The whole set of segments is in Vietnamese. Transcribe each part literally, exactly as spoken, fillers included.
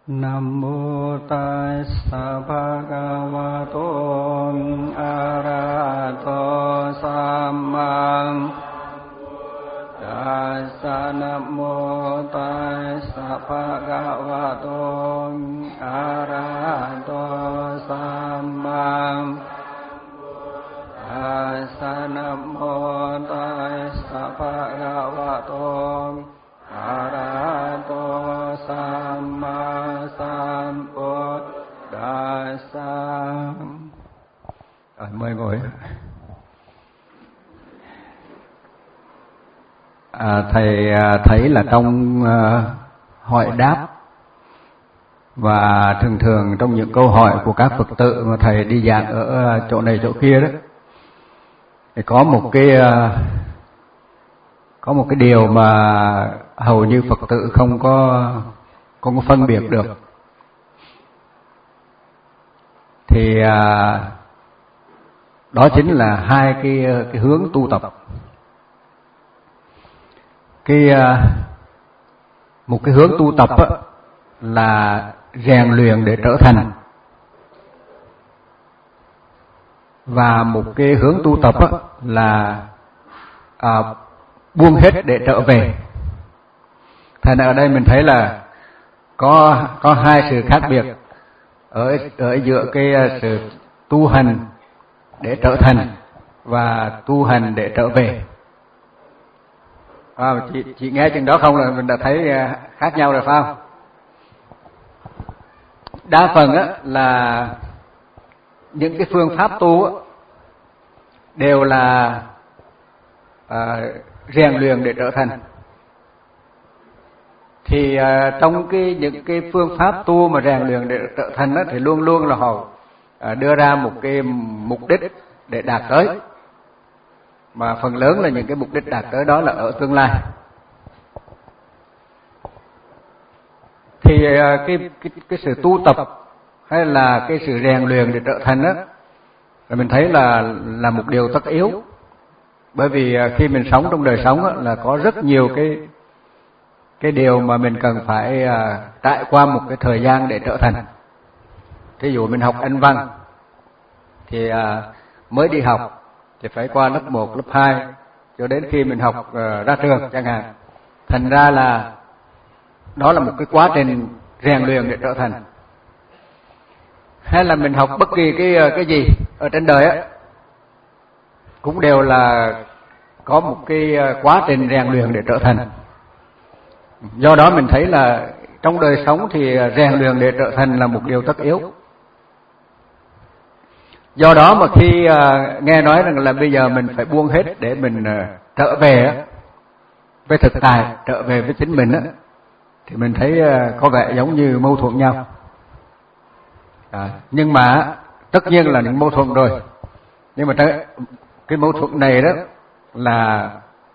Nam mô Tassa Bhagavato Arahato Samma Tassa. Nam mô Tassa Bhagavato Arahato Samma Tassa. Nam mô Tassa Bhagavato Arahato Samma Sambuddhassa. Rồi, mời ngồi. À, thầy thấy là trong uh, hỏi đáp và thường thường trong những câu hỏi của các Phật tử mà thầy đi giảng ở chỗ này chỗ kia đó, thì có một cái uh, có một cái điều mà hầu như Phật tử không có không có phân biệt được. Thì à, đó chính là hai cái cái hướng tu tập. Cái à, một cái hướng tu tập á, là rèn luyện để trở thành, và một cái hướng tu tập á, là à, buông hết để trở về. Thành ở đây mình thấy là có có hai sự khác biệt ở ở giữa cái sự tu hành để trở thành và tu hành để trở về. À, chị, chị nghe chừng đó không là mình đã thấy khác nhau rồi phải không? Đa phần á, là những cái phương pháp tu á, đều là à, rèn luyện để trở thành. Thì à, trong cái những cái phương pháp tu mà rèn luyện để trở thành đó, thì luôn luôn là họ à, đưa ra một cái mục đích để đạt tới, mà phần lớn là những cái mục đích đạt tới đó là ở tương lai. Thì à, cái, cái cái sự tu tập hay là cái sự rèn luyện để trở thành đó, là mình thấy là là một điều tất yếu. Bởi vì à, khi mình sống trong đời sống đó, là có rất nhiều cái cái điều mà mình cần phải à, trải qua một cái thời gian để trở thành. Thí dụ mình học Anh văn thì à, mới đi học thì phải qua lớp một, lớp hai cho đến khi mình học à, ra trường chẳng hạn. Thành ra là đó là một cái quá trình rèn luyện để trở thành. Hay là mình học bất kỳ cái cái gì ở trên đời á, cũng đều là có một cái quá trình rèn luyện để trở thành. Do đó mình thấy là trong đời sống thì rèn luyện để trở thành là một điều tất yếu. Do đó mà khi nghe nói rằng là bây giờ mình phải buông hết để mình trở về với thực tại, trở về với chính mình á, thì mình thấy có vẻ giống như mâu thuẫn nhau. À, nhưng mà tất nhiên là những mâu thuẫn rồi. Nhưng mà cái mâu thuẫn này đó là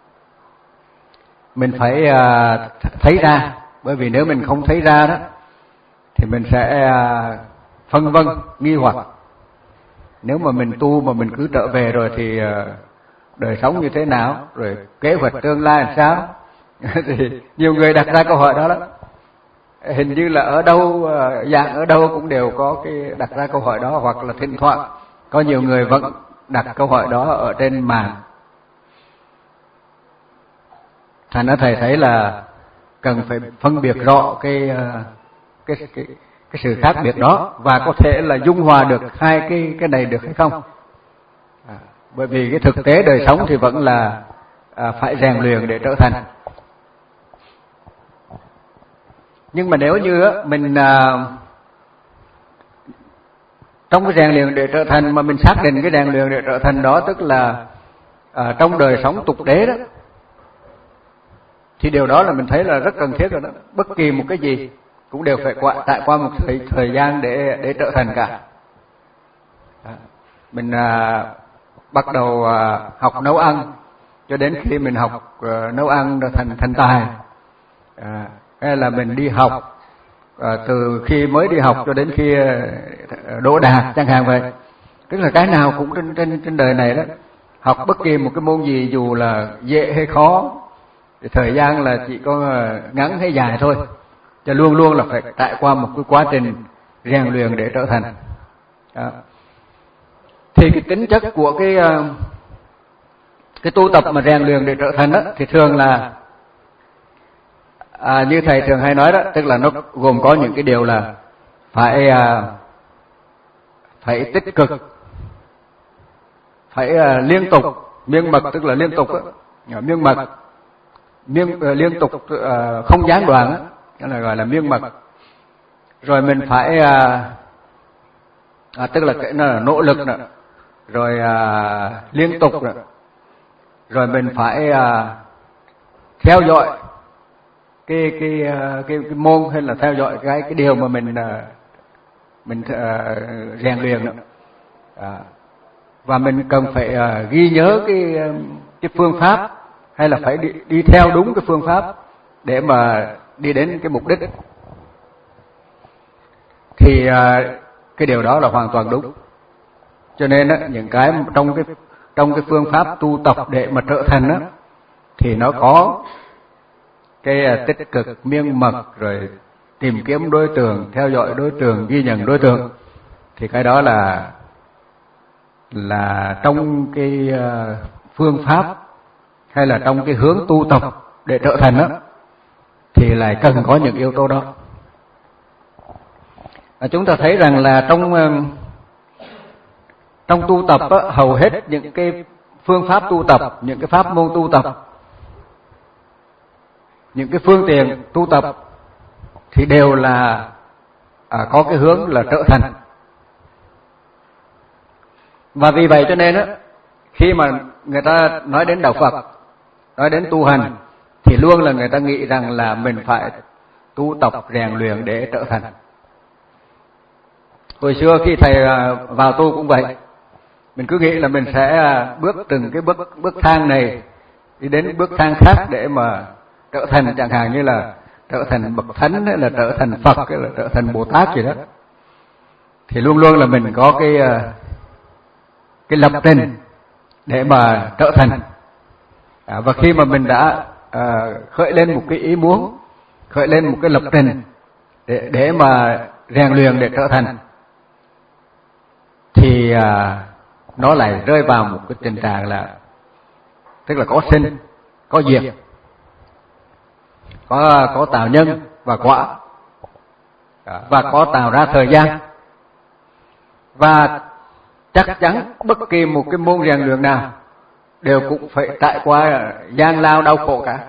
mình phải thấy ra. Bởi vì nếu mình không thấy ra đó thì mình sẽ phân vân, nghi hoặc. Nếu mà mình tu mà mình cứ trở về rồi thì đời sống như thế nào, rồi kế hoạch tương lai làm sao. Thì nhiều người đặt ra câu hỏi đó lắm. Hình như là ở đâu, dạng ở đâu cũng đều có cái đặt ra câu hỏi đó, hoặc là thỉnh thoảng có nhiều người vẫn đặt câu hỏi đó ở trên mạng. Thành ra thầy thấy là cần phải phân biệt rõ cái cái cái cái sự khác biệt đó, và có thể là dung hòa được hai cái cái này được hay không. À, bởi vì cái thực tế đời sống thì vẫn là à, phải rèn luyện để trở thành. Nhưng mà nếu như á, mình à, trong cái rèn luyện để trở thành mà mình xác định cái rèn luyện để trở thành đó, tức là à, trong đời sống tục đế đó, thì điều đó là mình thấy là rất cần thiết rồi đó. Bất kỳ một cái gì cũng đều phải qua, trải qua một thời, thời gian để để trở thành cả. À, mình à, bắt đầu à, học nấu ăn cho đến khi mình học à, nấu ăn rồi thành thành tài. À, hay là mình đi học à, từ khi mới đi học cho đến khi đỗ đạt chẳng hạn vậy. Tức là cái nào cũng trên trên trên đời này đó, học bất kỳ một cái môn gì dù là dễ hay khó thì thời gian là chỉ có ngắn hay dài thôi. cho luôn luôn là phải trải qua một cái quá trình rèn luyện để trở thành. Đó. Thì cái tính chất của cái cái tu tập mà rèn luyện để trở thành đó, thì thường là à, như thầy thường hay nói đó, tức là nó gồm có những cái điều là phải à, phải tích cực, phải à, liên tục, miên mật, tức là liên tục đó, miên mật, miên uh, liên tục uh, không gián đoạn, đó là gọi là miên mật. Rồi mình phải uh, à, tức là cái nó là nỗ lực nữa, rồi uh, liên tục nữa. Rồi mình phải uh, theo dõi cái cái, uh, cái cái môn, hay là theo dõi cái cái điều mà mình uh, mình uh, rèn luyện nữa. À, và mình cần phải uh, ghi nhớ cái cái phương pháp, hay là phải đi, đi theo đúng cái phương pháp để mà đi đến cái mục đích. Thì uh, cái điều đó là hoàn toàn đúng. Cho nên á, những cái trong cái trong cái phương pháp tu tập để mà trở thành á, thì nó có cái uh, tích cực, miên mật, rồi tìm kiếm đối tượng, theo dõi đối tượng, ghi nhận đối tượng. Thì cái đó là là trong cái uh, phương pháp, hay là trong cái hướng tu tập để trở thành đó, thì lại cần có những yếu tố đó. À, chúng ta thấy rằng là trong trong tu tập đó, hầu hết những cái phương pháp tu tập, những cái pháp môn tu tập, những cái phương tiện tu tập thì đều là à, có cái hướng là trở thành. Và vì vậy cho nên á, khi mà người ta nói đến đạo Phật, nói đến tu hành, thì luôn là người ta nghĩ rằng là mình phải tu tập rèn luyện để trở thành. Hồi xưa khi thầy vào tu cũng vậy, mình cứ nghĩ là mình sẽ bước từng cái bước bước thang này đi đến bước thang khác để mà trở thành, chẳng hạn như là trở thành bậc thánh, hay là trở thành Phật, hay là trở thành Bồ Tát gì đó. Thì luôn luôn là mình có cái cái lập trình để mà trở thành. À, và khi mà mình đã à, khởi lên một cái ý muốn, khởi lên một cái lập trình để để mà rèn luyện để trở thành, thì à, nó lại rơi vào một cái tình trạng là, tức là có sinh, có diệt, có có tạo nhân và quả, và có tạo ra thời gian. Và chắc chắn bất kỳ một cái môn rèn luyện nào đều cũng phải trải qua gian lao đau khổ cả.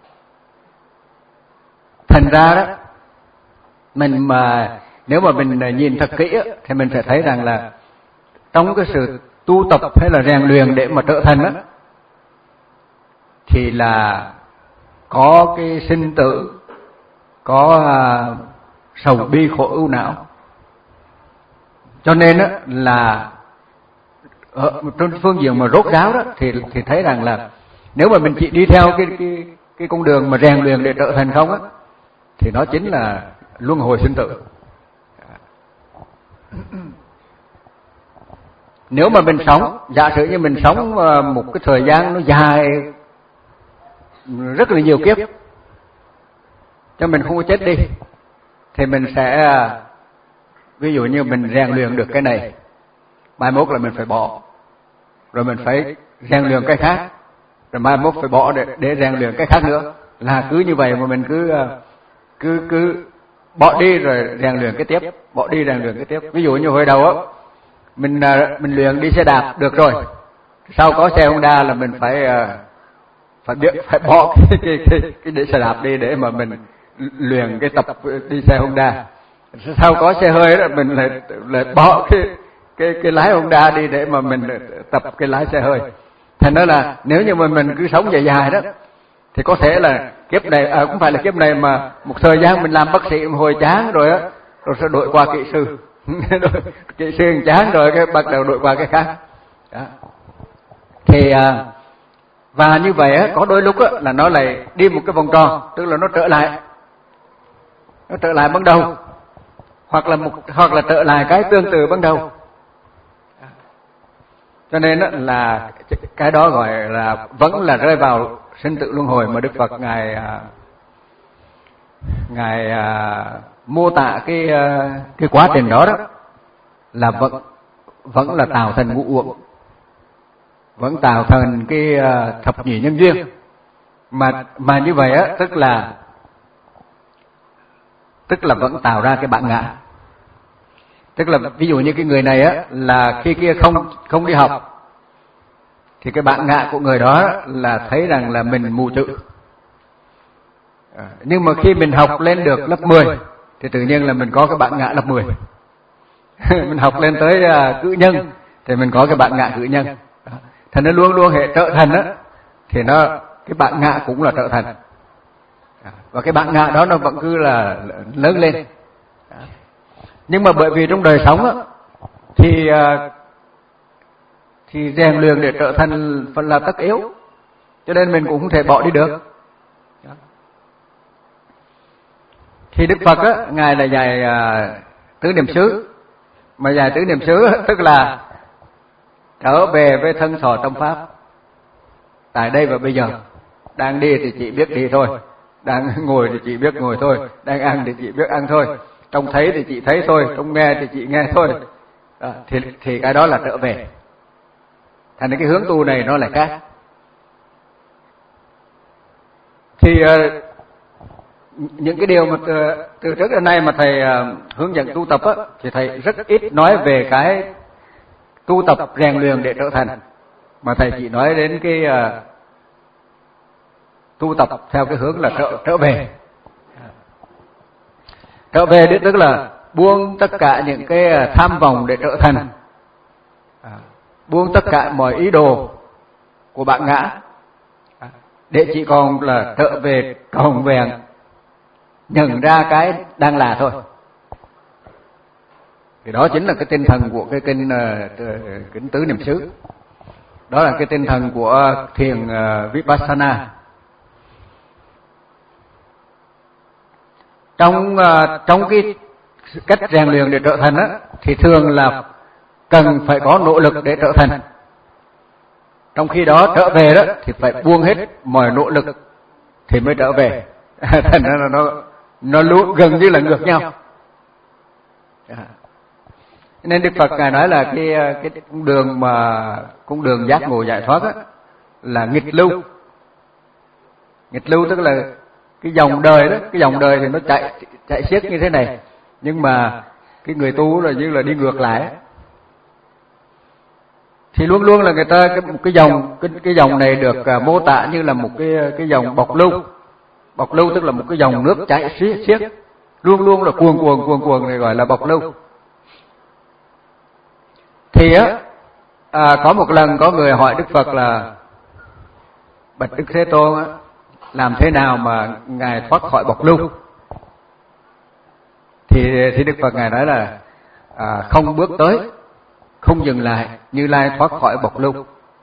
Thành ra đó, mình mà nếu mà mình nhìn thật kỹ thì mình sẽ thấy rằng là trong cái sự tu tập hay là rèn luyện để mà trở thành đó, thì là có cái sinh tử, có uh, sầu bi khổ ưu não. Cho nên đó là ở trên phương diện mà rốt ráo đó, thì thì thấy rằng là nếu mà mình chỉ đi theo cái cái cái con đường mà rèn luyện để trở thành không á, thì nó chính là luân hồi sinh tử. Nếu mà mình sống, giả sử như mình sống một cái thời gian nó dài rất là nhiều kiếp, cho mình không có chết đi, thì mình sẽ, ví dụ như mình rèn luyện được cái này, mai mốt là mình phải bỏ, rồi mình phải rèn luyện cái khác, rồi mai mốt phải bỏ để, để rèn luyện cái khác nữa. Là cứ như vậy mà mình cứ cứ cứ bỏ đi rồi rèn luyện cái tiếp, bỏ đi rèn luyện cái tiếp. Ví dụ như hồi đầu á, mình mình luyện đi xe đạp được rồi, sau có xe Honda là mình phải phải biết phải bỏ cái cái cái, cái để xe đạp đi để mà mình luyện cái tập đi xe Honda. Sau có xe hơi đó, mình lại lại bỏ cái cái cái lái Honda đi để mà mình tập cái lái xe hơi. Thành ra là nếu như mà mình cứ sống dài dài đó, thì có thể là kiếp này, à, cũng phải là kiếp này mà một thời gian mình làm bác sĩ hồi chán rồi á, rồi sẽ đổi qua kỹ sư, kỹ sư chán rồi cái bắt đầu đổi qua cái khác. Đó. Thì à, và như vậy á, có đôi lúc á là nó lại đi một cái vòng tròn, tức là nó trở lại, nó trở lại ban đầu, hoặc là một hoặc là trở lại cái tương tự ban đầu. Cho nên á, là cái đó gọi là vẫn là rơi vào sinh tử luân hồi mà Đức Phật ngài ngài à, mô tả cái à, cái quá trình đó đó là vẫn vẫn là tạo thành ngũ uẩn, vẫn tạo thành cái à, thập nhị nhân duyên, mà mà như vậy á, tức là tức là vẫn tạo ra cái bản ngã. Tức là ví dụ như cái người này á, là khi kia không không đi học thì cái bản ngã của người đó là thấy rằng là mình mù chữ. À, nhưng mà khi mình học lên được lớp mười thì tự nhiên là mình có cái bản ngã lớp mười. Mình học lên tới uh, cử nhân thì mình có cái bản ngã cử nhân. Thành nó luôn luôn hệ trợ thành á, thì nó cái bản ngã cũng là trợ thành. À, và cái bản ngã đó nó vẫn cứ là lớn lên. À, nhưng mà bởi vì trong đời sống á, thì uh, thì rèn luyện để trở thành phần là tất yếu, cho nên mình cũng không thể bỏ đi được. Thì Đức Phật á, ngài là dạy uh, tứ niệm xứ, mà dạy tứ niệm xứ tức là trở về với thân thọ tâm pháp tại đây và bây giờ. Đang đi thì chỉ biết đi thôi, đang ngồi thì chỉ biết ngồi thôi, đang ăn thì chỉ biết ăn thôi, trông thấy thì chỉ thấy thôi, trông nghe thì chỉ nghe thôi. À, thì thì cái đó là trở về. Thành cái hướng tu này nó lại khác. Thì uh, những cái điều mà từ, từ trước đến nay mà thầy uh, hướng dẫn tu tập á, thì thầy rất ít nói về cái tu tập rèn luyện để trở thành, mà thầy chỉ nói đến cái uh, tu tập theo cái hướng là trở trở về. Trở về đấy tức là buông tất cả những cái tham vọng để trở thành, buông tất cả mọi ý đồ của bản ngã, để chỉ còn là trở về trọn vẹn, nhận ra cái đang là thôi. Thì đó chính là cái tinh thần của cái kinh uh, kinh tứ niệm xứ. Đó là cái tinh thần của thiền uh, Vipassana. Trong uh, trong cái cách rèn luyện để trở thành á, thì thường là cần phải có nỗ lực để trở thành. Trong khi đó trở về đó thì phải buông hết mọi nỗ lực thì mới trở về. Thành ra là nó nó luôn gần như là ngược nhau. Nên Đức Phật ngài nói là cái cái cung đường mà cung đường giác ngộ giải thoát á, là nghịch lưu. Nghịch lưu tức là cái dòng đời đó, cái dòng đời thì nó chạy chạy xiết như thế này, nhưng mà cái người tu là như là đi ngược lại. Thì luôn luôn là người ta cái cái dòng cái cái dòng này được uh, mô tả như là một cái cái dòng bọc lưu. Bọc lưu tức là một cái dòng nước chảy xiết xiết, luôn luôn là cuồn cuồn cuồn cuồn này gọi là bọc lưu. Thì á à, có một lần có người hỏi Đức Phật là: bạch Đức Thế Tôn á, làm thế nào mà ngài thoát khỏi bọc lưu? Thì thì Đức Phật ngài nói là à, không bước tới, không dừng lại, Như Lai thoát khỏi bọc lưu.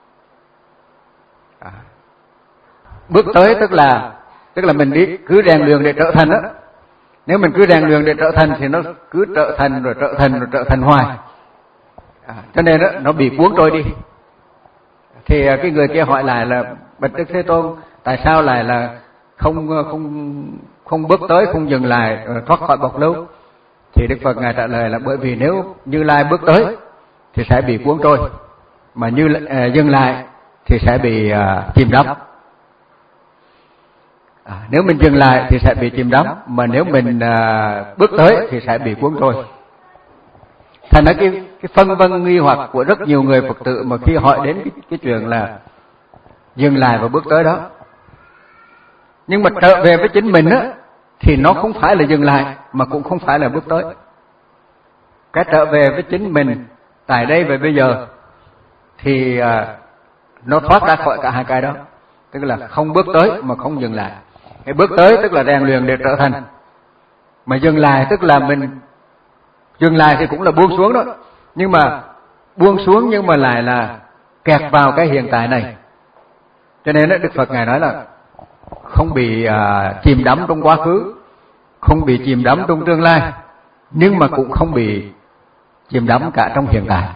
À, bước tới tức là tức là mình đi cứ rèn luyện để trở thành á. Nếu mình cứ rèn luyện để trở thành thì nó cứ trở thành rồi trở thành rồi trở thành hoài. À, cho nên đó, nó bị cuốn trôi đi. Thì cái người kia hỏi lại là: bạch Đức Thế Tôn, tại sao lại là không không không bước tới, không dừng lại, thoát khỏi bọc lưu? Thì Đức Phật ngài trả lời là: bởi vì nếu Như Lai bước tới thì sẽ bị cuốn trôi, mà như uh, dừng lại thì sẽ bị uh, chìm đắm. À, nếu mình dừng lại thì sẽ bị chìm đắm, mà nếu mình uh, bước tới thì sẽ bị cuốn trôi. Thành ra cái cái phân vân nghi hoặc của rất nhiều người Phật tử mà khi hỏi đến cái, cái chuyện là dừng lại và bước tới đó. Nhưng mà trở về với chính mình á, thì nó không phải là dừng lại mà cũng không phải là bước tới. Cái trở về với chính mình tại đây và bây giờ thì à, nó thoát ra khỏi cả hai cái đó. Tức là không bước tới mà không dừng lại. Cái bước tới tức là rèn luyện để trở thành, mà dừng lại tức là mình dừng lại thì cũng là buông xuống đó, nhưng mà buông xuống nhưng mà lại là kẹt vào cái hiện tại này. Cho nên đó, Đức Phật ngài nói là không bị à, chìm đắm trong quá khứ, không bị chìm đắm trong tương lai, nhưng mà cũng không bị chìm đắm cả trong hiện tại.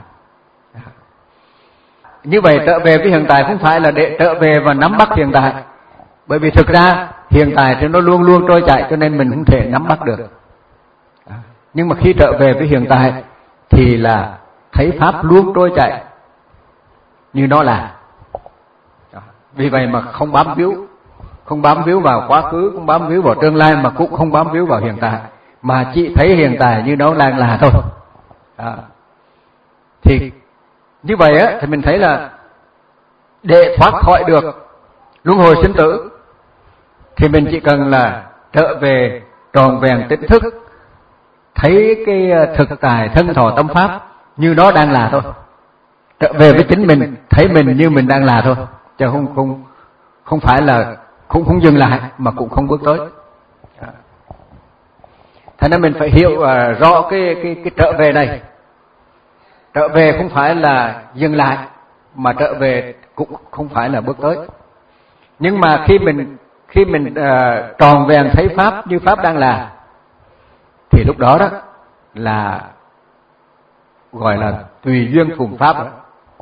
Như vậy trở về với hiện tại không phải là để trở về và nắm bắt hiện tại, bởi vì thực ra hiện tại thì nó luôn luôn trôi chảy cho nên mình không thể nắm bắt được. Nhưng mà khi trở về với hiện tại thì là thấy pháp luôn trôi chảy như nó là. Vì vậy mà không bám víu, không bám víu vào quá khứ, không bám víu vào tương lai, mà cũng không bám víu vào hiện tại, mà chỉ thấy hiện tại như nó đang là thôi. À. Thì như vậy á, thì mình thấy là để thoát khỏi được luân hồi sinh tử thì mình chỉ cần là trở về tròn vẹn tỉnh thức, thấy cái thực tại thân thọ tâm pháp như nó đang là thôi. Trở về với chính mình, thấy mình như mình đang là thôi, chứ không không không phải là không không dừng lại mà cũng không bước tới. Thành nên mình phải hiểu uh, rõ cái cái cái trở về này. Trở về không phải là dừng lại, mà trở về cũng không phải là bước tới. Nhưng mà khi mình khi mình uh, tròn vẹn thấy pháp như pháp đang là, thì lúc đó đó là gọi là tùy duyên thuần pháp đó.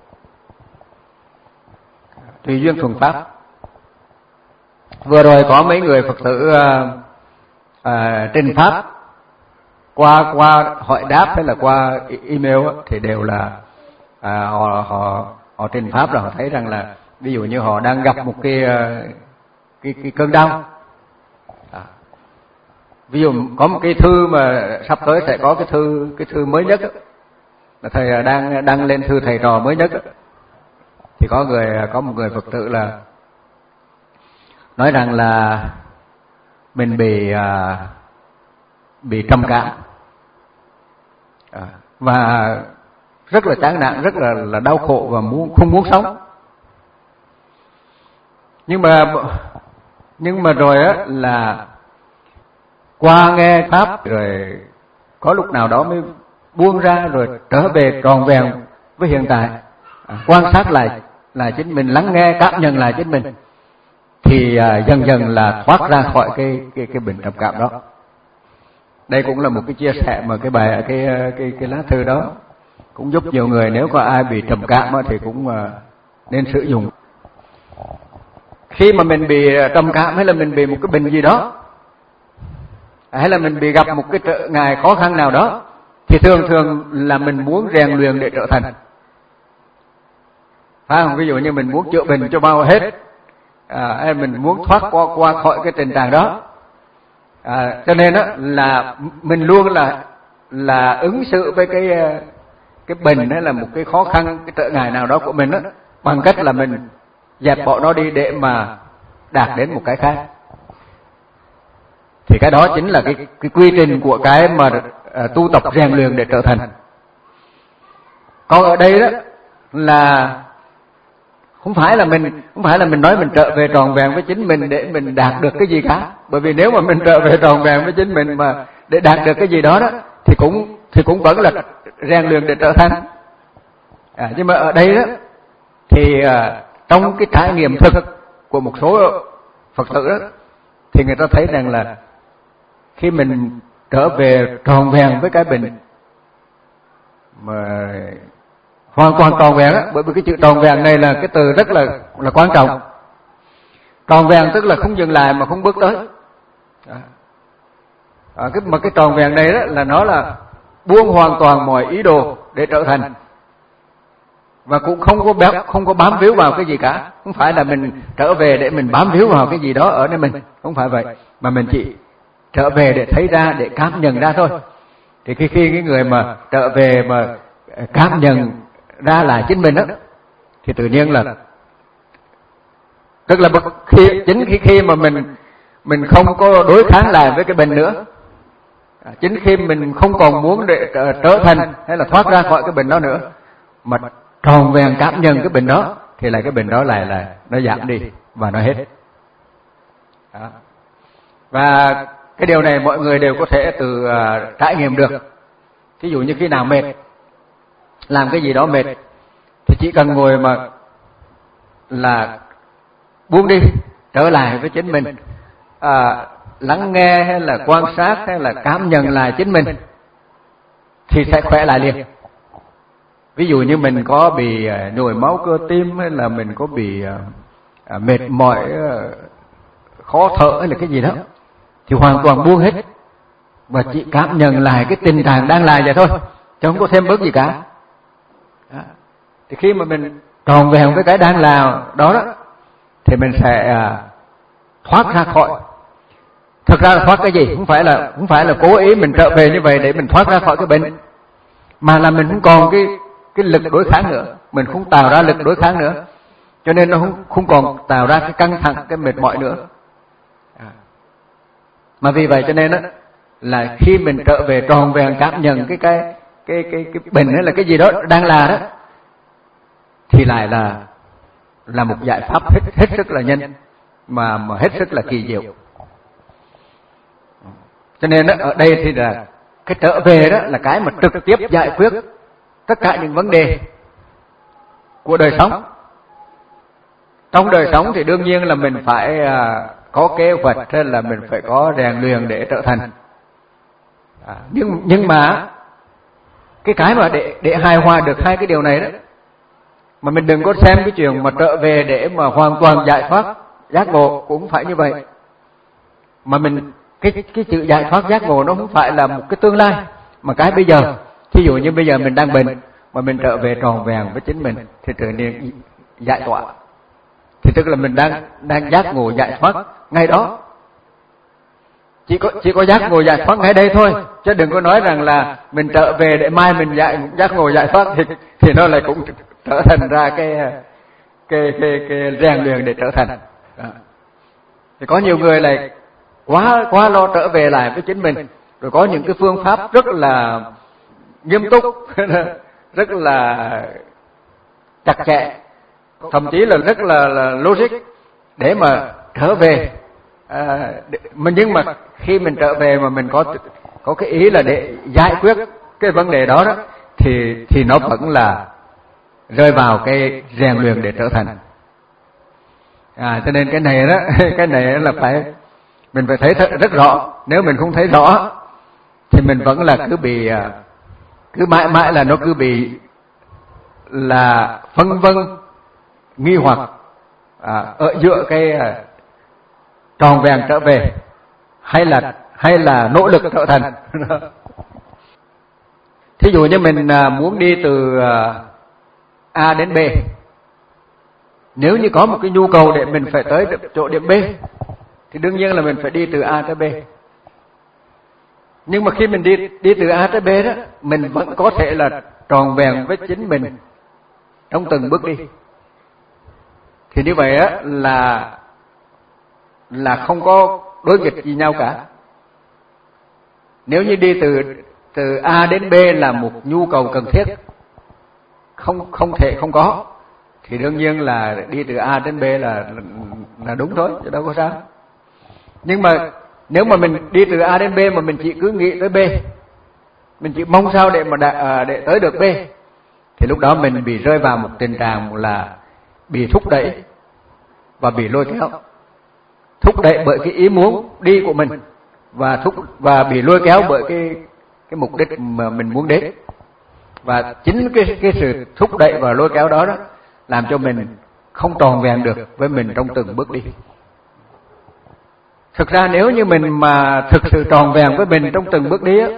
Tùy duyên thuần pháp. Vừa rồi có mấy người Phật tử uh, uh, trình pháp qua qua hỏi đáp hay là qua email thì đều là à, họ họ họ trình pháp rồi họ thấy rằng là ví dụ như họ đang gặp một cái cái, cái cơn đau. À, ví dụ có một cái thư mà sắp tới sẽ có cái thư cái thư mới nhất là thầy đang đăng lên thư thầy trò mới nhất, thì có người có một người Phật tử là nói rằng là mình bị à, bị trầm cảm. À, và rất là chán nản, rất là là đau khổ và muốn không muốn sống. Nhưng mà nhưng mà rồi á là qua nghe pháp rồi có lúc nào đó mới buông ra rồi trở về tròn vẹn với hiện tại, à, quan sát lại là chính mình, lắng nghe cảm nhận lại chính mình, thì à, dần dần là thoát ra khỏi cái cái cái bệnh trầm cảm đó. Đây cũng là một cái chia sẻ mà cái bài cái cái cái lá thư đó cũng giúp nhiều người, nếu có ai bị trầm cảm thì cũng nên sử dụng. Khi mà mình bị trầm cảm hay là mình bị một cái bệnh gì đó, hay là mình bị gặp một cái trở ngại khó khăn nào đó, thì thường thường là mình muốn rèn luyện để trở thành. Phải không? Ví dụ như mình muốn chữa bệnh cho bao hết, à, hay mình muốn thoát qua qua khỏi cái tình trạng đó. À, cho nên đó là mình luôn là là ứng xử với cái cái bệnh hay là một cái khó khăn, cái trở ngại nào đó của mình đó, bằng cách là mình dẹp bỏ nó đi để mà đạt đến một cái khác. Thì cái đó chính là cái cái quy trình của cái mà uh, tu tập rèn luyện để trở thành. Còn ở đây đó là không phải là mình không phải là mình nói mình trở về tròn vẹn với chính mình để mình đạt được cái gì cả. Bởi vì nếu mà mình trở về tròn vẹn với chính mình mà để đạt được cái gì đó đó thì cũng thì cũng vẫn là rèn luyện để trở thành. À, nhưng mà ở đây đó thì à, trong cái trải nghiệm thực của một số Phật tử đó, thì người ta thấy rằng là khi mình trở về tròn vẹn với cái bệnh mà hoàn toàn tròn vẹn á, bởi vì cái chữ tròn vẹn này là cái từ rất là là quan trọng. Tròn vẹn tức là không dừng lại mà không bước tới. À, cái mà cái tròn vẹn này đó là nó là buông hoàn toàn mọi ý đồ để trở thành, và cũng không có béo, không có bám víu vào cái gì cả. Không phải là mình trở về để mình bám víu vào cái gì đó ở nơi mình, không phải vậy, mà mình chỉ trở về để thấy ra, để cảm nhận ra thôi. Thì khi khi cái người mà trở về mà cảm nhận ra là chính mình đó, thì tự nhiên là tức là khi chính khi khi mà mình mình không có đối kháng lại với cái bệnh nữa, chính khi mình không còn muốn để trở thành hay là thoát ra khỏi cái bệnh đó nữa, mà tròn vẹn cảm nhận cái bệnh đó, thì là cái bệnh đó lại là nó giảm đi và nó hết. Đó. Và cái điều này mọi người đều có thể từ uh, trải nghiệm được. Ví dụ như khi nào mệt, làm cái gì đó mệt, thì chỉ cần ngồi mà là buông đi, trở lại với chính mình, à, lắng nghe hay là quan sát hay là cảm nhận lại chính mình, thì sẽ khỏe lại liền. Ví dụ như mình có bị nhồi máu cơ tim, hay là mình có bị uh, mệt mỏi, uh, khó thở hay là cái gì đó, thì hoàn toàn buông hết và chỉ cảm nhận lại cái tình trạng đang là vậy thôi, chứ không có thêm bớt gì cả. Đó. Thì khi mà mình tròn vẹn với cái đang là đó đó, thì mình sẽ à, thoát ra khỏi. Thật ra là thoát cái gì? Không phải là không phải là cố ý mình trở về như vậy để mình thoát ra khỏi cái bệnh, mà là mình không còn cái cái lực đối kháng nữa, mình không tạo ra lực đối kháng nữa, cho nên nó không không còn tạo ra cái căng thẳng, cái mệt mỏi nữa. À. Mà vì vậy cho nên đó, là khi mình trở về tròn vẹn cảm nhận cái cái cái cái cái bệnh hay là cái gì đó đang là đó, thì lại là là một giải pháp hết hết sức là nhanh, mà mà hết sức là kỳ diệu. Cho nên đó, ở đây thì là cái trở về đó là cái mà trực tiếp giải quyết tất cả những vấn đề của đời sống. Trong đời sống thì đương nhiên là mình phải à, có kế hoạch, hay là mình phải có rèn luyện để trở thành. À, nhưng nhưng mà cái cái mà để để hài hòa được hai cái điều này đó, mà mình đừng có xem cái chuyện mà trở về để mà hoàn toàn giải thoát giác ngộ cũng phải như vậy. Mà mình cái cái sự giải thoát giác ngộ nó không phải là một cái tương lai, mà cái bây giờ. Thí dụ như bây giờ mình đang bệnh mà mình trở về tròn vẹn với chính mình thì trở nên giải tỏa, thì tức là mình đang đang giác ngộ giải thoát ngay đó. Chỉ có chỉ có giác ngộ giải thoát ngay đây thôi, chứ đừng có nói rằng là mình trở về để mai mình giải giác ngộ giải thoát thì thì nó lại cũng trở thành ra cái cái cái cái rèn luyện để trở thành. Đó. Thì có nhiều người lại quá quá lo trở về lại với chính mình, rồi có những cái phương pháp rất là nghiêm túc, rất là chặt chẽ, thậm chí là rất là, là logic để mà trở về. À, mình nhưng mà khi mình trở về mà mình có có cái ý là để giải quyết cái vấn đề đó đó, thì thì nó vẫn là rơi vào cái rèn luyện để trở thành. À, cho nên cái này đó, cái này là phải mình phải thấy rất rõ. Nếu mình không thấy rõ thì mình vẫn là cứ bị cứ mãi mãi là nó cứ bị là phân vân nghi hoặc à, ở giữa cái tròn vẹn trở về hay là hay là nỗ lực trở thành. Thí dụ như mình muốn đi từ A đến B, nếu như có một cái nhu cầu để mình phải tới chỗ điểm B thì đương nhiên là mình phải đi từ A tới B. Nhưng mà khi mình đi đi từ A tới B đó, mình vẫn có thể là tròn vẹn với chính mình trong từng bước đi. Thì như vậy á là là không có đối nghịch gì nhau cả. Nếu như đi từ từ A đến B là một nhu cầu cần thiết, không không thể không có, thì đương nhiên là đi từ A đến B là là đúng thôi, chứ đâu có sao. Nhưng mà nếu mà mình đi từ A đến B mà mình chỉ cứ nghĩ tới B, mình chỉ mong sao để mà đã, để tới được B, thì lúc đó mình bị rơi vào một tình trạng là bị thúc đẩy và bị lôi kéo, thúc đẩy bởi cái ý muốn đi của mình và thúc và bị lôi kéo bởi cái cái mục đích mà mình muốn đến. Và chính cái cái sự thúc đẩy và lôi kéo đó đó làm cho mình không tròn vẹn được với mình trong từng bước đi. Thực ra nếu như mình mà thực sự tròn vẹn với mình trong từng bước đi á,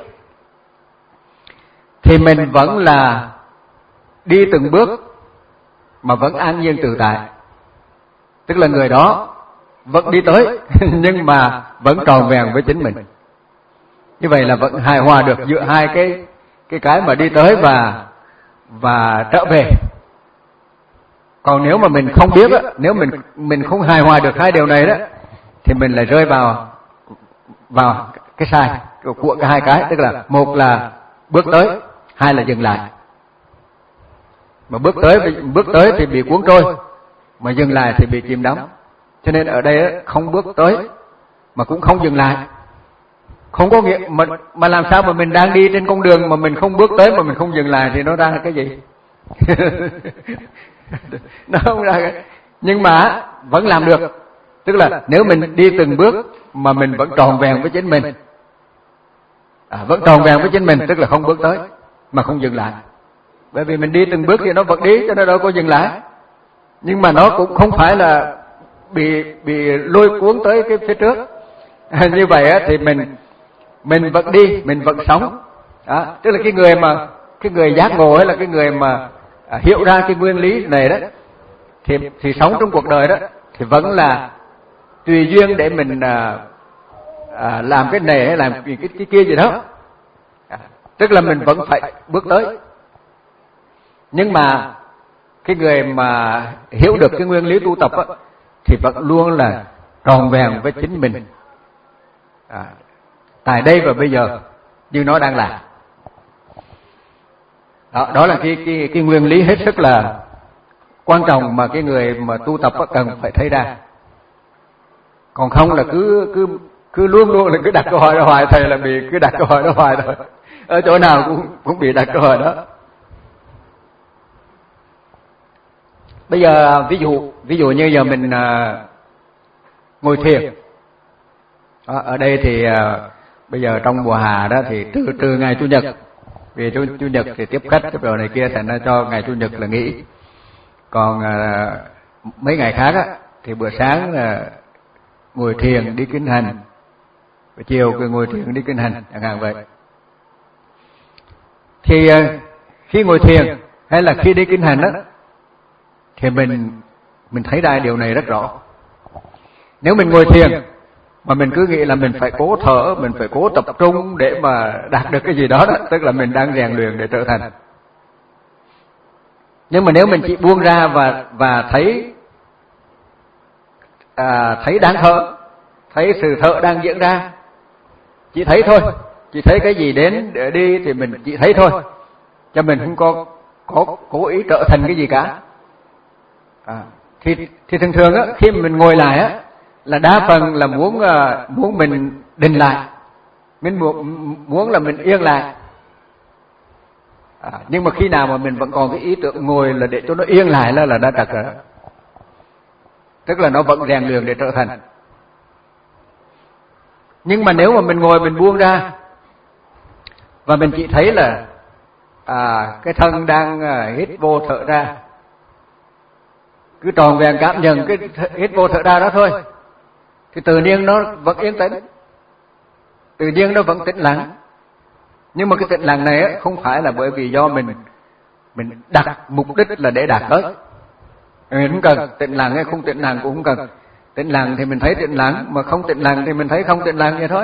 thì mình vẫn là đi từng bước mà vẫn an nhiên tự tại. Tức là người đó vẫn đi tới nhưng mà vẫn tròn vẹn với chính mình. Như vậy là vẫn hài hòa được giữa hai cái cái cái mà đi tới và và trở về. Còn nếu mà mình không biết á, nếu mình mình không hài hòa được hai điều này đó, thì mình lại rơi vào vào cái sai của cả hai cái, tức là một là bước tới, hai là dừng lại. Mà bước tới bước tới thì bị cuốn trôi, mà dừng lại thì bị chìm đắm. Cho nên ở đây không bước tới mà cũng không dừng lại. Không có nghĩa mà, mà làm sao mà mình đang đi trên con đường mà mình không bước tới mà mình không dừng lại thì nó ra cái gì? Nó không ra cái... Nhưng mà vẫn làm được. Tức là nếu mình đi từng bước mà mình vẫn tròn vẹn với chính mình, à, vẫn tròn vẹn với chính mình, tức là không bước tới mà không dừng lại. Bởi vì mình đi từng bước thì nó vẫn đi, cho nên đâu có dừng lại. Nhưng mà nó cũng không phải là bị bị lôi cuốn tới cái phía trước. Như vậy á, thì mình mình vẫn đi, mình vẫn sống. Đó, tức là cái người mà cái người giác ngộ ấy là cái người mà à, hiểu ra cái nguyên lý này đó, thì thì sống trong cuộc đời đó thì vẫn là tùy duyên để mình à, à, làm cái này hay làm cái, cái, cái kia gì đó. À, tức là mình vẫn phải bước tới. Nhưng mà cái người mà hiểu được cái nguyên lý tu tập á, thì vẫn luôn là tròn vẹn với chính mình. À, tại đây và bây giờ như nó đang là. Đó, đó là cái, cái, cái nguyên lý hết sức là quan trọng mà cái người mà tu tập cần phải thấy ra. Còn không là cứ cứ cứ luôn luôn là cứ đặt câu hỏi đó hoài, thầy là bị cứ đặt câu hỏi đó hoài rồi. Ở chỗ nào cũng cũng bị đặt câu hỏi đó. Bây giờ ví dụ ví dụ như giờ mình à, ngồi thiền. Đó, ở đây thì à, bây giờ trong mùa hè đó thì trừ trừ ngày chủ nhật, vì chủ, chủ nhật thì tiếp khách tiếp đồ này kia, thành ra cho ngày chủ nhật là nghỉ. Còn à, mấy ngày khác á thì bữa sáng là ngồi thiền đi kinh hành, buổi chiều thì ngồi thiền đi kinh hành chẳng hạn vậy. Thì à, khi ngồi thiền hay là khi đi kinh hành đó thì mình mình thấy ra điều này rất rõ. Nếu mình ngồi thiền mà mình cứ nghĩ là mình phải cố thở, mình phải cố tập trung để mà đạt được cái gì đó, đó tức là mình đang rèn luyện để trở thành. Nhưng mà nếu mình chỉ buông ra và và thấy à, thấy đang thở, thấy sự thở đang diễn ra, chỉ thấy thôi, chỉ thấy cái gì đến để đi thì mình chỉ thấy thôi, cho mình không có có cố ý trở thành cái gì cả. À, thì thì thường thường á, khi mà mình ngồi lại á là đa phần là muốn uh, muốn mình định lại, mình muốn muốn là mình yên lại. À, nhưng mà khi nào mà mình vẫn còn cái ý tưởng ngồi là để cho nó yên lại là là đã trật rồi đó. Tức là nó vẫn rèn luyện để trở thành. Nhưng mà nếu mà mình ngồi mình buông ra và mình chỉ thấy là à, cái thân đang uh, hít vô thở ra, cứ tròn vẹn cảm nhận cái hít vô thở ra đó thôi, thì tự nhiên nó vẫn yên tĩnh, tự nhiên nó vẫn tĩnh lặng. Nhưng mà cái tĩnh lặng này á, không phải là bởi vì do mình mình đặt mục đích là để đạt tới. Mình không cần tĩnh lặng hay không tĩnh lặng cũng không cần. Tĩnh lặng thì mình thấy tĩnh lặng, mà không tĩnh lặng thì mình thấy không tĩnh lặng vậy thôi.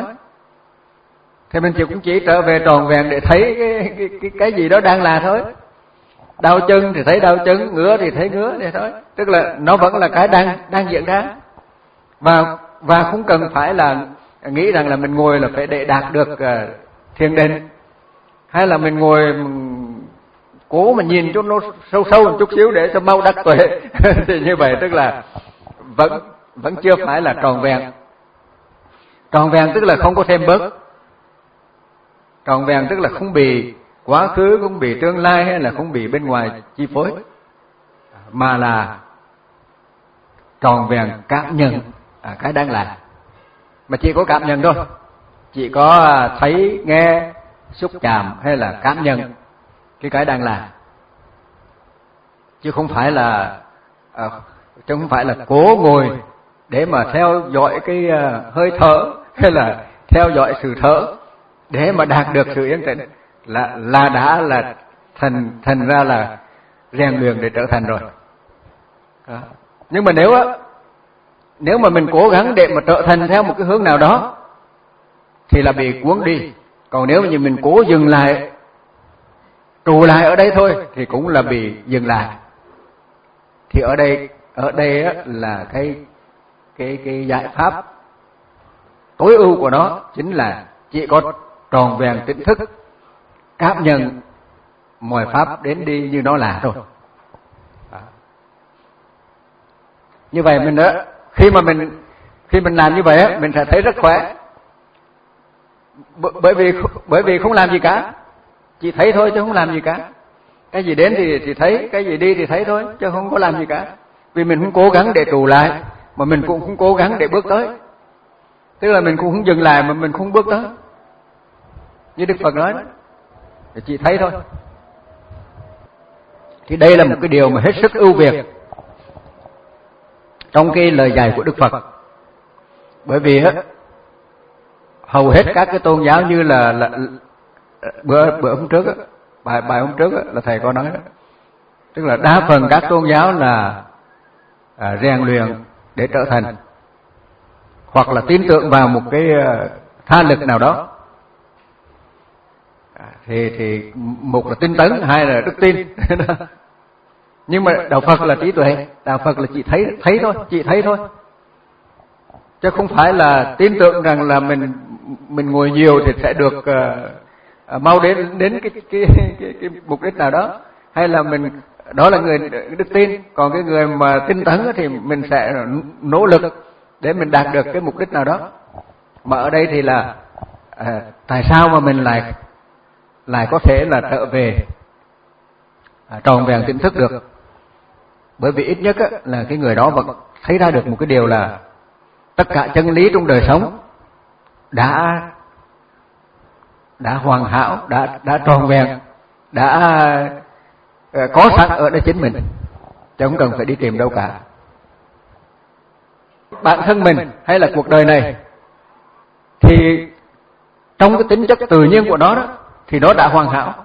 Thì mình chỉ cũng chỉ trở về tròn vẹn để thấy cái cái cái, cái gì đó đang là thôi. Đau chân thì thấy đau chân, ngứa thì thấy ngứa vậy thôi. Tức là nó vẫn là cái đang đang diễn ra. Và và không cần phải là nghĩ rằng là mình ngồi là phải để đạt được uh, thiền định, hay là mình ngồi cố mà nhìn cho nó sâu sâu một chút xíu để cho mau đắc tuệ. Thì như vậy tức là vẫn vẫn chưa phải là tròn vẹn. Tròn vẹn tức là không có thêm bớt. Tròn vẹn tức là không bị quá khứ, không bị tương lai hay là không bị bên ngoài chi phối, mà là tròn vẹn cảm nhận à, cái đang là. Mà chỉ có cảm nhận thôi, chỉ có thấy, nghe, xúc chạm hay là cảm nhận cái cái đang là, chứ không phải là à, chứ không phải là cố ngồi để mà theo dõi cái uh, hơi thở hay là theo dõi sự thở để mà đạt được sự yên tĩnh, là là đã là thành thành ra là rèn luyện để trở thành rồi. Đó. Nhưng mà nếu á nếu mà mình cố gắng để mà trở thành theo một cái hướng nào đó thì là bị cuốn đi. Còn nếu như mình cố dừng lại, trụ lại ở đây thôi thì cũng là bị dừng lại. Thì ở đây ở đây á, là cái cái cái giải pháp tối ưu của nó chính là chỉ có tròn vẹn tỉnh thức, cảm nhận mọi pháp đến đi như nó là thôi. À. Như vậy mình đó, khi mà mình khi mình làm như vậy á, mình sẽ thấy rất khỏe. Bởi vì bởi vì không làm gì cả, chỉ thấy thôi chứ không làm gì cả. Cái gì đến thì thì thấy, cái gì đi thì thấy thôi, chứ không có làm gì cả. Vì mình không cố gắng để trụ lại, mà mình cũng không cố gắng để bước tới. Tức là mình cũng không dừng lại mà mình không bước tới. Như Đức Phật nói đó, thì chỉ thấy thôi. Thì đây là một cái điều mà hết sức ưu việt. trong cái lời dạy của Đức Phật. Bởi vì á, hầu hết các cái tôn giáo như là, là bữa bữa hôm trước á, bài bài hôm trước á, là thầy có nói đó, tức là đa phần các tôn giáo là à, rèn luyện để trở thành, hoặc là tin tưởng vào một cái uh, tha lực nào đó. À, thì thì một là tinh tấn, hai là đức tin. Nhưng mà đạo Phật là trí tuệ, đạo Phật là chỉ thấy thấy thôi, chỉ thấy thôi, chứ không phải là tin tưởng rằng là mình mình ngồi nhiều thì sẽ được uh, uh, mau đến đến cái cái, cái cái mục đích nào đó, hay là mình đó là người đức tin, còn cái người mà tinh tấn thì mình sẽ nỗ lực để mình đạt được cái mục đích nào đó. Mà ở đây thì là à, tại sao mà mình lại lại có thể là trở về à, tròn vẹn tỉnh thức được? Bởi vì ít nhất á, là cái người đó vẫn thấy ra được một cái điều là tất cả chân lý trong đời sống đã đã hoàn hảo, đã đã tròn vẹn, đã uh, có sẵn ở đây chính mình, chứ không cần phải đi tìm đâu cả. Bản thân mình hay là cuộc đời này thì trong cái tính chất tự nhiên của nó đó, thì nó đã hoàn hảo.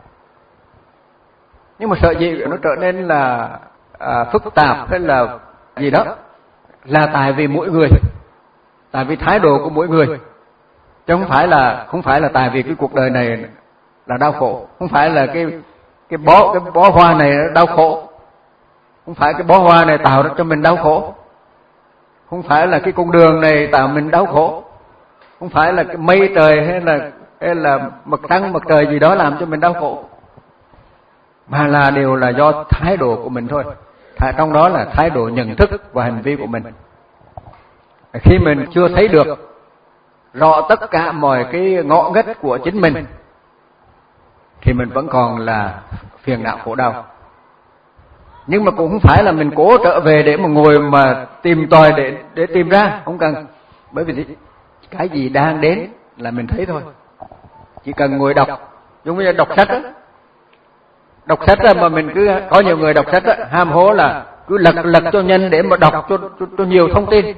Nhưng mà sợ gì nó trở nên là à, phức tạp hay là gì đó, là tại vì mỗi người, tại vì thái độ của mỗi người, chứ không phải là không phải là tại vì cái cuộc đời này là đau khổ, không phải là cái cái bó cái bó hoa này đau khổ, không phải cái bó hoa này tạo ra cho mình đau khổ, không phải là cái con đường này tạo mình đau khổ, không phải là cái mây trời hay là hay là mặt trăng mặt trời gì đó làm cho mình đau khổ, mà là đều là do thái độ của mình thôi. Trong đó là thái độ nhận thức và hành vi của mình. Khi mình chưa thấy được rõ tất cả mọi cái ngõ ngách của chính mình thì mình vẫn còn là phiền não khổ đau. Nhưng mà cũng không phải là mình cố trở về để mà ngồi mà tìm tòi để để tìm ra, không cần. Bởi vì cái gì đang đến là mình thấy thôi. Chỉ cần ngồi đọc, giống như đọc sách á. Đọc sách á, mà mình cứ có nhiều người đọc sách á, ham hố là cứ lật lật cho nhanh để mà đọc cho, cho, cho nhiều thông tin.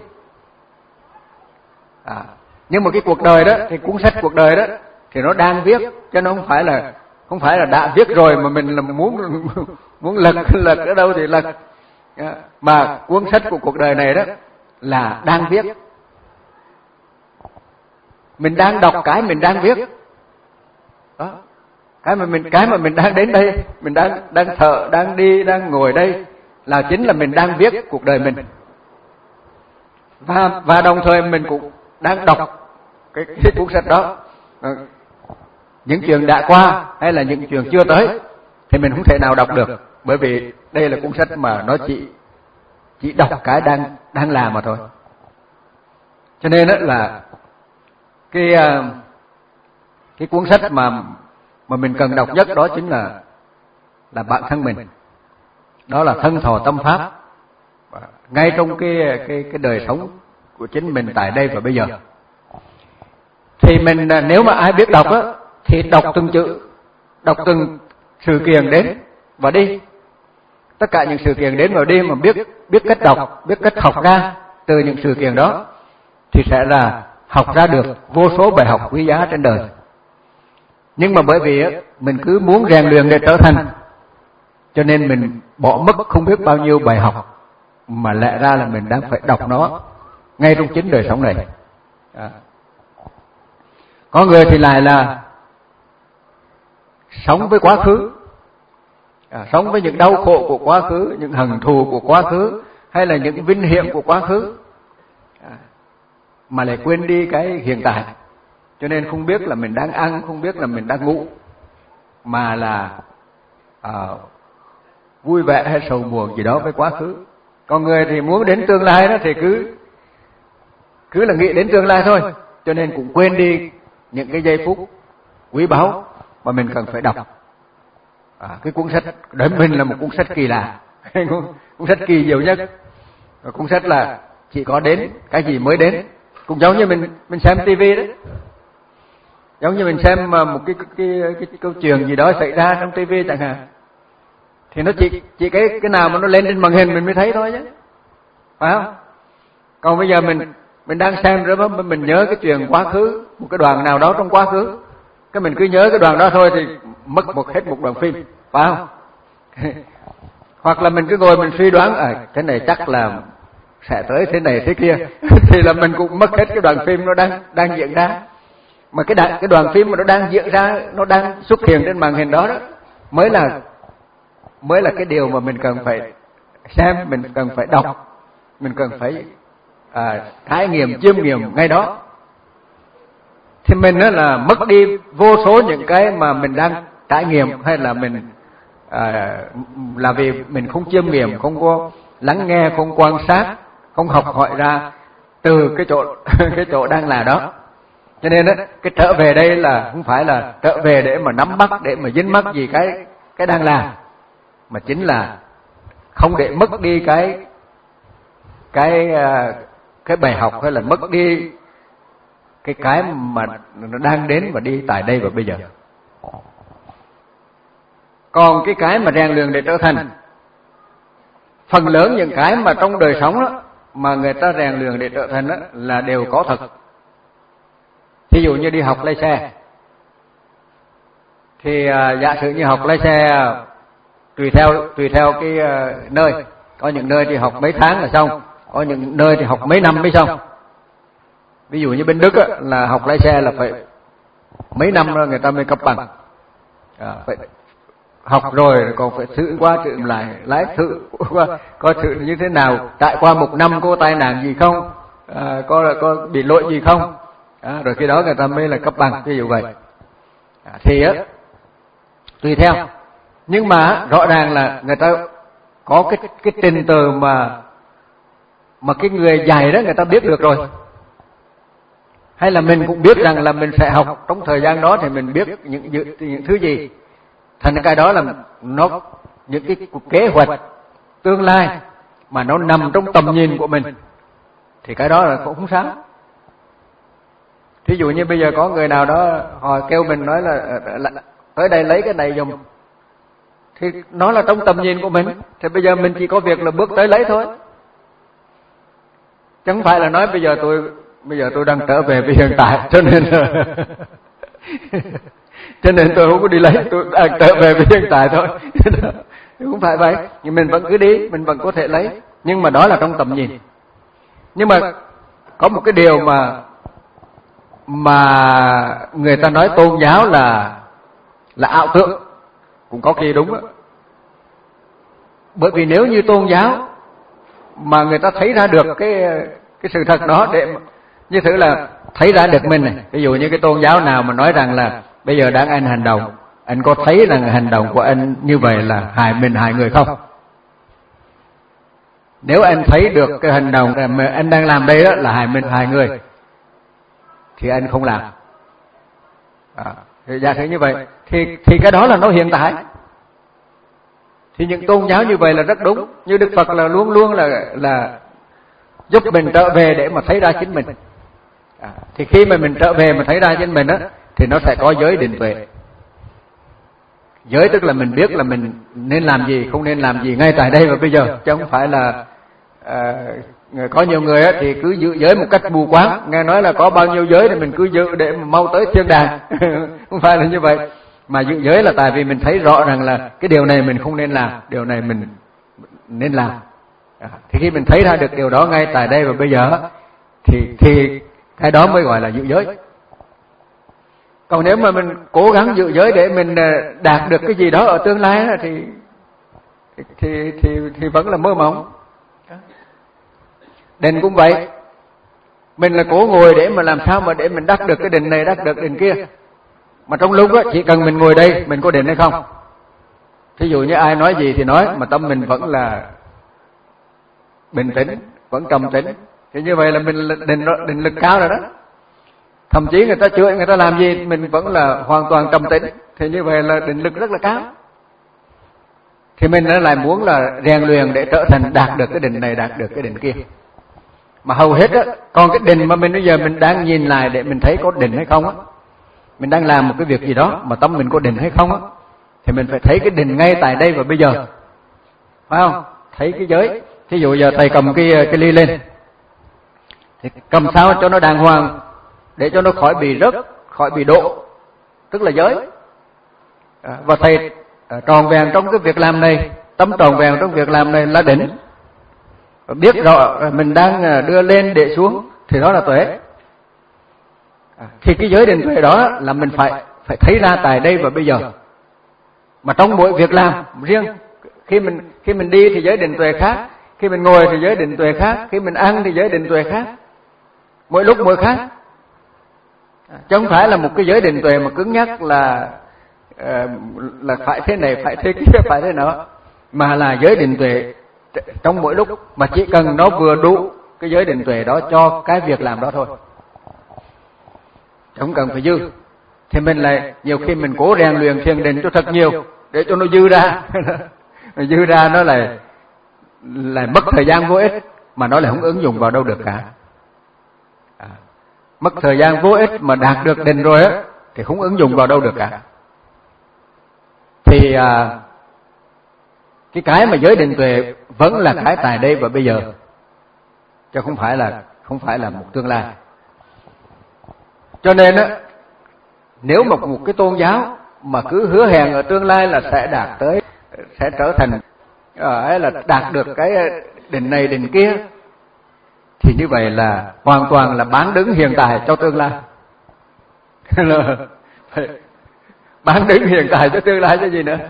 À, nhưng mà cái cuộc đời đó, thì cuốn sách cuộc đời đó thì nó đang viết, chứ nó không phải là không phải là đã viết rồi mà mình là muốn muốn lật lật ở đâu thì lật. Mà cuốn sách của cuộc đời này đó là đang viết. Mình đang đọc cái mình đang viết. Đó. Cái mà mình cái mà mình đang đến đây, mình đang đang thở, đang đi, đang ngồi đây là chính là mình đang viết cuộc đời mình. Và và đồng thời mình cũng đang đọc cái, cái cuốn sách đó. À, những chuyện đã qua hay là những chuyện chưa tới thì mình không thể nào đọc được, bởi vì đây là cuốn sách mà nó chỉ chỉ đọc cái đang đang làm mà thôi. Cho nên đó là cái cái cuốn sách mà mà mình cần đọc nhất đó chính là là bản thân mình. Đó là thân thọ tâm pháp ngay trong cái cái cái đời sống của chính mình tại đây và bây giờ. Thì mình nếu mà ai biết đọc á thì đọc từng chữ, đọc từng sự kiện đến và đi. Tất cả những sự kiện đến và đi mà biết biết cách đọc, biết cách học ra từ những sự kiện đó thì sẽ là học ra được vô số bài học quý giá trên đời. Nhưng mà bởi vì mình cứ muốn rèn luyện để trở thành, cho nên mình bỏ mất không biết bao nhiêu bài học mà lẽ ra là mình đang phải đọc nó ngay trong chính đời sống này. À. Có người thì lại là sống với quá khứ, à, sống với những đau khổ của quá khứ, những hận thù của quá khứ, hay là những vinh hiển của quá khứ, à, mà lại quên đi cái hiện tại. Cho nên không biết là mình đang ăn, không biết là mình đang ngủ, mà là à, vui vẻ hay sầu buồn gì đó với quá khứ. Còn người thì muốn đến tương lai đó thì cứ cứ là nghĩ đến tương lai thôi, cho nên cũng quên đi những cái giây phút quý báu mà mình cần phải đọc. À, cái cuốn sách đến mình là một cuốn sách kỳ lạ, cuốn sách kỳ diệu nhất. Và cuốn sách là chỉ có đến cái gì mới đến, cũng giống như mình mình xem tivi đấy, giống như mình xem một cái cái, cái, cái, cái câu chuyện gì đó xảy ra trong tivi chẳng hạn, thì nó chỉ chỉ cái cái nào mà nó lên trên màn hình mình mới thấy thôi chứ. phải không? Còn bây giờ mình mình đang xem rồi mà mình nhớ cái chuyện quá khứ, một cái đoạn nào đó trong quá khứ, cái mình cứ nhớ cái đoạn đó thôi thì mất một hết một đoạn phim, phải không? Hoặc là mình cứ ngồi mình suy đoán à, cái này chắc là sẽ tới thế này thế kia, thì là mình cũng mất hết cái đoạn phim nó đang đang diễn ra. Mà cái đoạn, cái đoạn phim mà nó đang diễn ra, nó đang xuất hiện trên màn hình đó đó mới là mới là cái điều mà mình cần phải xem, mình cần phải đọc, mình cần phải à, trải nghiệm, chiêm nghiệm ngay đó. Thì mình đó là mất đi vô số những cái mà mình đang trải nghiệm, hay là mình à, là vì mình không chiêm nghiệm, không có lắng nghe, không quan sát, không học hỏi ra từ cái chỗ cái chỗ đang là đó. Cho nên đó, cái trở về đây là không phải là trở về để mà nắm bắt, để mà dính mắc gì cái cái đang làm, mà chính là không để mất đi cái cái cái bài học, hay là mất đi cái cái mà nó đang đến và đi tại đây và bây giờ. Còn cái cái mà rèn luyện để trở thành, phần lớn những cái mà trong đời sống đó mà người ta rèn luyện để trở thành đó là đều có thật. Thí dụ như đi học lái xe, thì à, giả sử như học lái xe tùy theo tùy theo cái à, nơi, có những nơi thì học mấy tháng là xong, có những nơi thì học mấy năm mới xong. Ví dụ như bên Đức á, là học lái xe là phải mấy năm rồi người ta mới cấp bằng, à, phải học rồi còn phải thử qua thử lại, lái thử qua coi thử như thế nào, trải qua một năm có tai nạn gì không, à, có có bị lỗi gì không, à, rồi khi đó người ta mới là cấp bằng, ví dụ vậy. À, thì á tùy theo, nhưng mà rõ ràng là người ta có cái cái trình tự mà mà cái người dạy đó người ta biết được rồi, hay là mình cũng biết rằng là mình sẽ học trong thời gian đó thì mình biết những những, những thứ gì. Thành cái đó là nó những cái kế hoạch tương lai mà nó nằm trong tầm nhìn của mình, thì cái đó là cũng không sao. Thí dụ như bây giờ có người nào đó họ kêu mình nói là, là tới đây lấy cái này dùng, thì nó là trong tầm nhìn của mình, thì bây giờ mình chỉ có việc là bước tới lấy thôi. Chẳng phải là nói bây giờ tôi bây giờ tôi đang trở về với hiện tại, cho nên cho nên tôi không có đi lấy, tôi đang trở về với hiện tại thôi. Không phải vậy, nhưng mình vẫn cứ đi, mình vẫn có thể lấy, nhưng mà đó là trong tầm nhìn. Nhưng mà có một cái điều mà mà người ta nói tôn giáo là là ảo tưởng, cũng có khi đúng á. Bởi vì nếu như tôn giáo mà người ta thấy ra được cái cái sự thật đó, để như thử là thấy ra được mình này, ví dụ như cái tôn giáo nào mà nói rằng là bây giờ đang anh hành động, anh có thấy rằng hành động của anh như vậy là hại mình hại người không? Nếu anh thấy được cái hành động mà anh đang làm đây đó là hại mình hại người, thì anh không làm. À, thì giả sử như vậy thì thì cái đó là nó hiện tại. Thì những tôn giáo như vậy là rất đúng, như Đức Phật là luôn luôn là là giúp mình trở về để mà thấy ra chính mình. À, thì khi mà mình trở về mà thấy ra chính mình á, thì nó sẽ có giới định tuệ. Giới tức là mình biết là mình nên làm gì, không nên làm gì ngay tại đây và bây giờ, chứ không phải là à, có nhiều người á thì cứ giữ giới một cách mù quáng, nghe nói là có bao nhiêu giới thì mình cứ giữ để mà mau tới thiên đàng. Không phải là như vậy, mà giữ giới là tại vì mình thấy rõ rằng là cái điều này mình không nên làm, điều này mình nên làm. À, thì khi mình thấy ra được điều đó ngay tại đây và bây giờ thì thì cái đó mới gọi là giữ giới. Còn nếu mà mình cố gắng giữ giới để mình đạt được cái gì đó ở tương lai thì thì thì thì vẫn là mơ mộng. Định cũng vậy, mình là cố ngồi để mà làm sao mà để mình đắc được cái định này, đắc được định kia, mà trong lúc đó chỉ cần mình ngồi đây mình có định hay không. Thí dụ như ai nói gì thì nói, mà tâm mình vẫn là bình tĩnh, vẫn trầm tĩnh, thì như vậy là mình định định lực cao rồi đó. Thậm chí người ta chửi, người ta làm gì mình vẫn là hoàn toàn trầm tĩnh, thì như vậy là định lực rất là cao. Thì mình lại muốn là rèn luyện để trở thành đạt được cái định này, đạt được cái định kia. Mà hầu hết á, còn cái định mà mình bây giờ mình đang nhìn lại để mình thấy có định hay không á, mình đang làm một cái việc gì đó mà tâm mình có định hay không á, thì mình phải thấy cái định ngay tại đây và bây giờ, phải không? Thấy cái giới, Thí dụ giờ thầy cầm cái cái ly lên, thì cầm sao cho nó đàng hoàng để cho nó khỏi bị rớt, khỏi bị đổ, tức là giới. À, và thầy à, tròn vẹn trong cái việc làm này, tâm tròn vẹn trong việc làm này là đỉnh. Và biết rõ mình đang đưa lên để xuống thì đó là tuệ. À, thì cái giới định tuệ đó là mình phải phải thấy ra tại đây và bây giờ. Mà trong mỗi việc làm riêng, khi mình khi mình đi thì giới định tuệ khác, khi mình ngồi thì giới định tuệ khác, khi mình ăn thì giới định tuệ khác, mỗi lúc mỗi khác. À, chứ không phải là một cái giới định tuệ mà cứng nhắc là uh, là phải thế này, phải thế kia, phải thế nọ, mà là giới định tuệ trong mỗi lúc, mà chỉ cần nó vừa đủ cái giới định tuệ đó cho cái việc làm đó thôi, không cần phải dư. Thì mình lại nhiều khi mình cố rèn luyện thiền định cho thật nhiều để cho nó dư ra dư ra nó lại lại mất thời gian vô ích, mà nó lại không ứng dụng vào đâu được cả. À, mất thời gian vô ích mà đạt được định rồi á thì không ứng dụng vào đâu được cả. Thì à, cái cái mà giới định tuệ vẫn là cái tại đây và bây giờ, chứ không phải là không phải là một tương lai. Cho nên á, nếu mà một cái tôn giáo mà cứ hứa hẹn ở tương lai là sẽ đạt tới, sẽ trở thành ấy là đạt được cái định này định kia, thì như vậy là hoàn toàn là bán đứng hiện tại cho tương lai. Bán đứng hiện tại cho tương lai chứ gì nữa.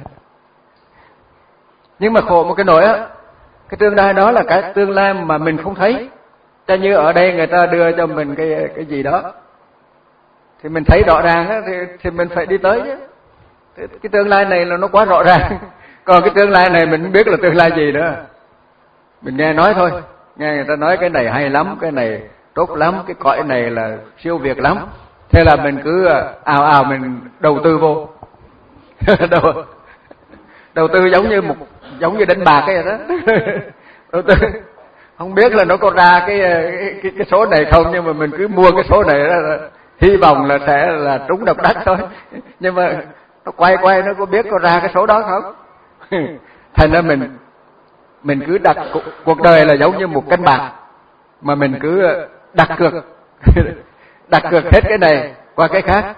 Nhưng mà khổ một cái nỗi á, cái tương lai đó là cái tương lai mà mình không thấy. Cho như ở đây người ta đưa cho mình cái cái gì đó, thì mình thấy rõ ràng á, thì, thì mình phải đi tới chứ. Cái tương lai này là nó quá rõ ràng. Còn cái tương lai này mình không biết là tương lai gì nữa. Mình nghe nói thôi, nghe người ta nói cái này hay lắm, cái này tốt lắm, cái cõi này là siêu việt lắm. Thế là mình cứ ào ào mình đầu tư vô. đầu, đầu tư giống như một giống như đánh bạc cái vậy đó. Đầu tư không biết là nó có ra cái cái cái số này không, nhưng mà mình cứ mua cái số này đó, hy vọng là sẽ là trúng độc đắc thôi. Nhưng mà nó quay quay nó có biết có ra cái số đó không? Thành ra mình mình cứ đặt cuộc đời là giống như một canh bạc, mà mình cứ đặt cược đặt cược hết cái này qua cái khác,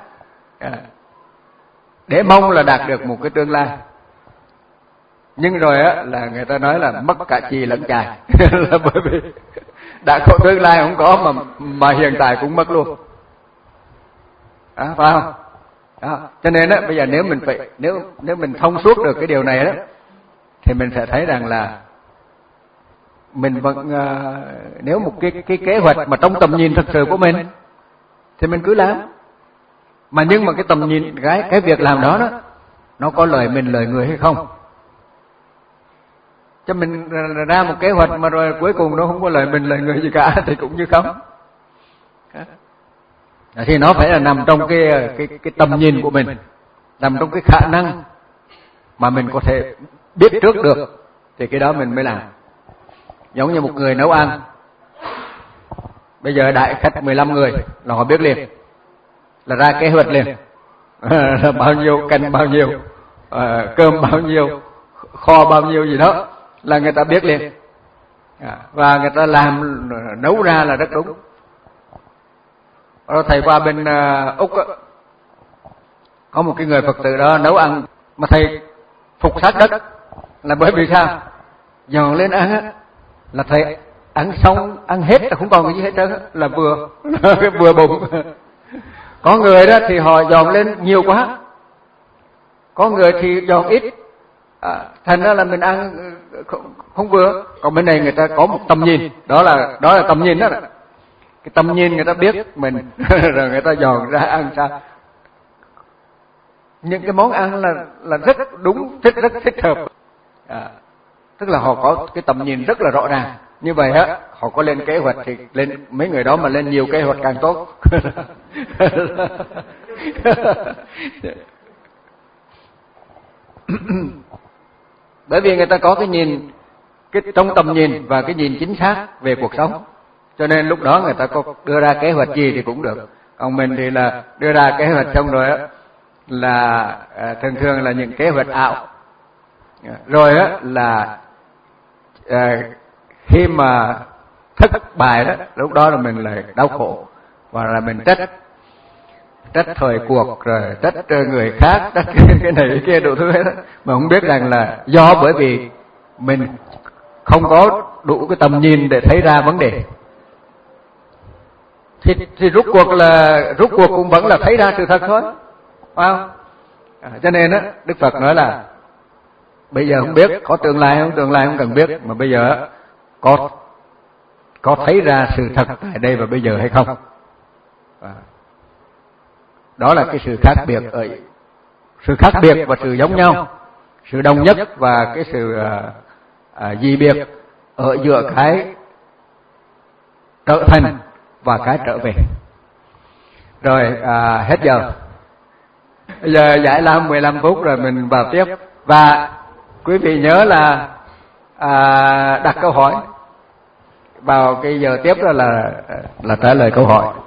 để mong là đạt được một cái tương lai. Nhưng rồi á là người ta nói là mất cả chì lẫn chài. Là bởi vì đã có tương lai không có mà mà hiện tại cũng mất luôn. À, phải không? Đó. Cho nên á bây giờ nếu mình phải nếu nếu mình thông suốt được cái điều này đó, thì mình sẽ thấy rằng là mình vẫn uh, nếu một cái cái kế hoạch mà trong tầm nhìn thật sự của mình thì mình cứ làm. Mà nhưng mà cái tầm nhìn cái cái việc làm đó đó nó có lợi mình lợi người hay không? Cho mình ra một kế hoạch mà rồi cuối cùng nó không có lợi mình lợi người gì cả thì cũng như không. Thì nó phải là nằm trong cái cái cái tầm nhìn của mình, nằm trong cái khả năng mà mình có thể biết trước được, thì cái đó mình mới làm. Giống như một người nấu ăn, bây giờ đại khách mười lăm người là họ biết liền, là ra kế hoạch liền, là bao nhiêu canh bao nhiêu, à, cơm bao nhiêu, kho bao nhiêu gì đó là người ta biết liền, à, và người ta làm nấu ra là rất đúng. Rồi thầy qua bên uh, Úc á, có một cái người Phật tử đó nấu ăn mà thầy phục sát đất, là bởi vì sao? Dọn lên ăn á là thầy ăn xong ăn hết là không còn cái gì hết trơn, là vừa vừa bụng. Có người đó thì họ dọn lên nhiều quá, có người thì dọn ít, à, thành ra là mình ăn không, không vừa. Còn bên này người ta có một tầm nhìn, đó là đó là tầm nhìn đó. Cái tầm nhìn người ta biết mình rồi người ta dọn ra ăn sao. Những cái món ăn là là rất đúng, thích rất thích hợp, à, tức là họ có cái tầm nhìn rất là rõ ràng. Như vậy á, họ có lên kế hoạch thì lên mấy người đó mà lên nhiều kế hoạch càng tốt. Bởi vì người ta có cái nhìn, cái trong tầm nhìn và cái nhìn chính xác về cuộc sống, cho nên lúc đó người ta có đưa ra kế hoạch gì thì cũng được. Còn mình thì là đưa ra kế hoạch xong rồi á là à, thường thường là những kế hoạch ảo, rồi á là à, khi mà thất bại đó, lúc đó là mình lại đau khổ và là mình trách trách thời cuộc, rồi trách người khác, trách cái này cái kia đủ thứ hết đó. Mà không biết rằng là do bởi vì mình không có đủ cái tầm nhìn để thấy ra vấn đề. Thì, thì rút cuộc là rút cuộc cũng vẫn là thấy ra sự thật thôi, phải không? À, cho nên á, Đức Phật nói là bây giờ không biết có tương lai không, tương lai không cần biết, mà bây giờ có có thấy ra sự thật tại đây và bây giờ hay không. À, đó là cái sự khác biệt ở sự khác biệt và sự giống nhau, sự đồng nhất và cái sự à, à, dị biệt ở giữa cái trở thành và cái trở về. Rồi à, hết giờ. Bây giờ giải lao mười lăm phút rồi mình vào tiếp. Và quý vị nhớ là à, đặt câu hỏi vào cái giờ tiếp đó là là trả lời câu hỏi.